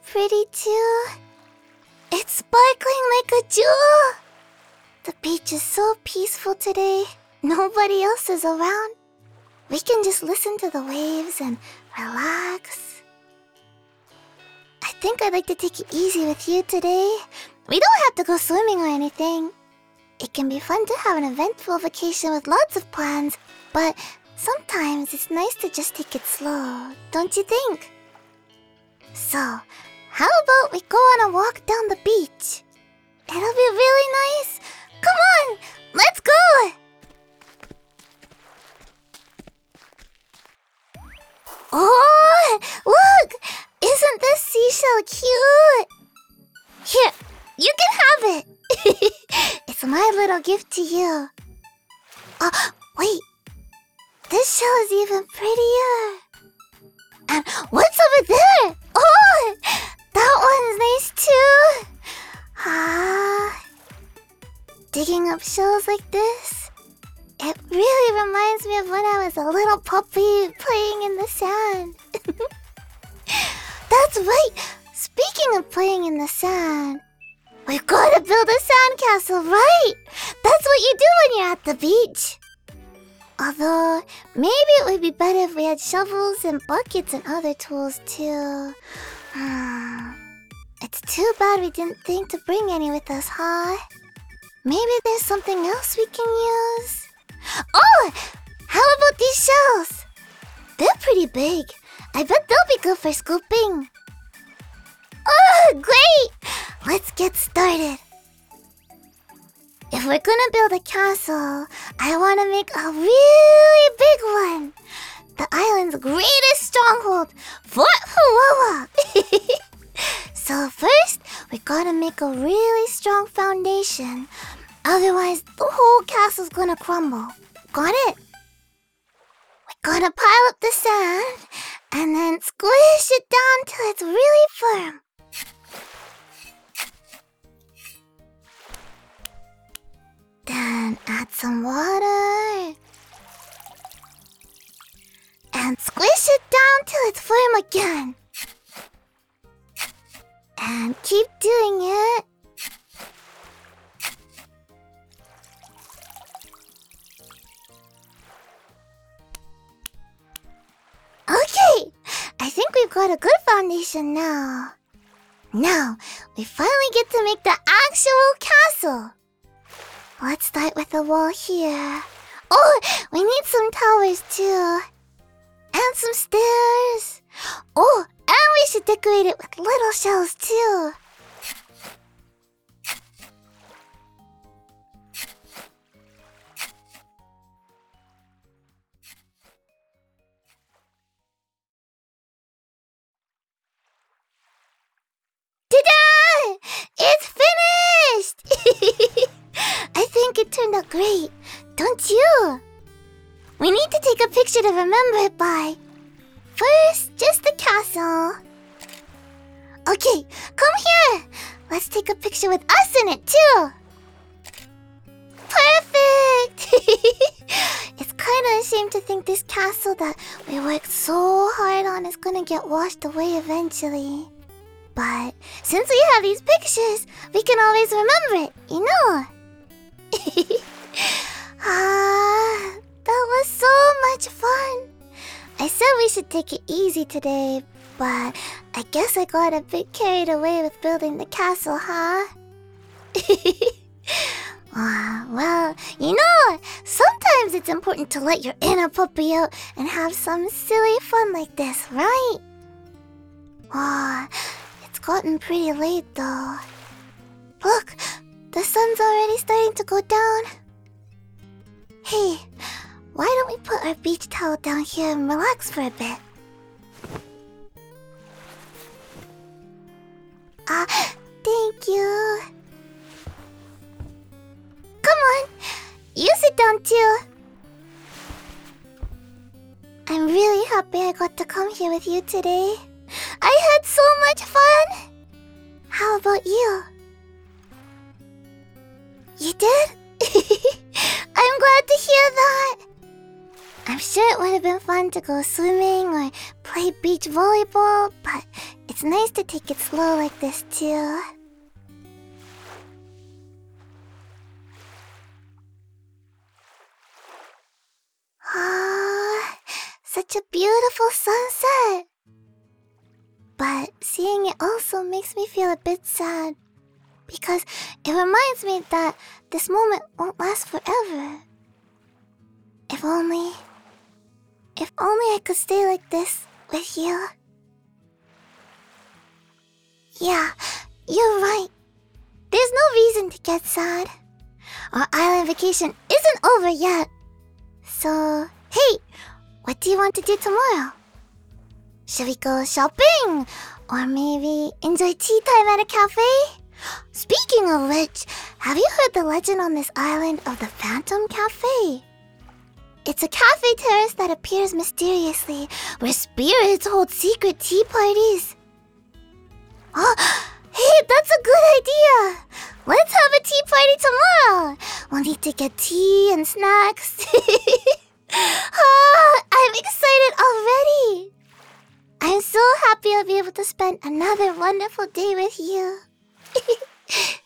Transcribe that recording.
pretty too? It's sparkling like a jewel! The beach is so peaceful today. Nobody else is around. We can just listen to the waves and relax. I think I'd like to take it easy with you today. We don't have to go swimming or anything. It can be fun to have an eventful vacation with lots of plans, but sometimes it's nice to just take it slow, don't you think? So, how about we go on a walk down the beach? It'll be really nice. Come on, let's go! Oh, look! Isn't this seashell cute? Here, you can have it. It's my little gift to you. Oh, wait. This shell is even prettier. And what's over there? Oh, that one's nice too. Digging up shells like this, it really reminds me of when I was a little puppy playing in the sand. That's right. Speaking of playing in the sand, we've got to build a sandcastle, right? That's what you do when you're at the beach. Although, maybe it would be better if we had shovels and buckets and other tools too. It's too bad we didn't think to bring any with us, huh? Maybe there's something else we can use? Oh! How about these shells? They're pretty big. I bet they'll be good for scooping. Oh, great! Let's get started. If we're gonna build a castle, I want to make a really big one. The island's greatest stronghold, Fort Huoa. So first, we gotta make a really strong foundation. Otherwise, the whole castle's gonna crumble. Got it? We're gonna pile up the sand and then squish it down till it's really firm. Then add some water. And squish it down till it's firm again. And keep doing it. Okay, I think we've got a good foundation now. Now, we finally get to make the actual castle. Let's start with a wall here. Oh, we need some towers too. And some stairs. Oh, and we should decorate it with little shells too. Ta-da! It's finished! I think it turned out great, don't you? We need to take a picture to remember it by. First, just the castle. Okay, come here. Let's take a picture with us in it too. Perfect! It's kind of a shame to think this castle that we worked so hard on is gonna get washed away eventually. But since we have these pictures, we can always remember it, you know? That was so much fun. I said we should take it easy today, but I guess I got a bit carried away with building the castle, huh? Well, you know, sometimes it's important to let your inner puppy out and have some silly fun like this, right? It's gotten pretty late though. Look, the sun's already starting to go down. Hey, why don't we put our beach towel down here and relax for a bit? Thank you. Come on, you sit down too. I'm really happy I got to come here with you today. I had so much fun. How about you? You did? I'm glad to hear that. I'm sure it would have been fun to go swimming or play beach volleyball, but it's It's nice to take it slow like this, too. Ah, such a beautiful sunset. But seeing it also makes me feel a bit sad. Because it reminds me that this moment won't last forever. If only I could stay like this with you. Yeah, you're right. There's no reason to get sad. Our island vacation isn't over yet. So, hey, what do you want to do tomorrow? Should we go shopping? Or maybe enjoy tea time at a cafe? Speaking of which, have you heard the legend on this island of the Phantom Cafe? It's a cafe terrace that appears mysteriously, where spirits hold secret tea parties. Oh, hey, that's a good idea! Let's have a tea party tomorrow! We'll need to get tea and snacks. I'm excited already! I'm so happy I'll be able to spend another wonderful day with you.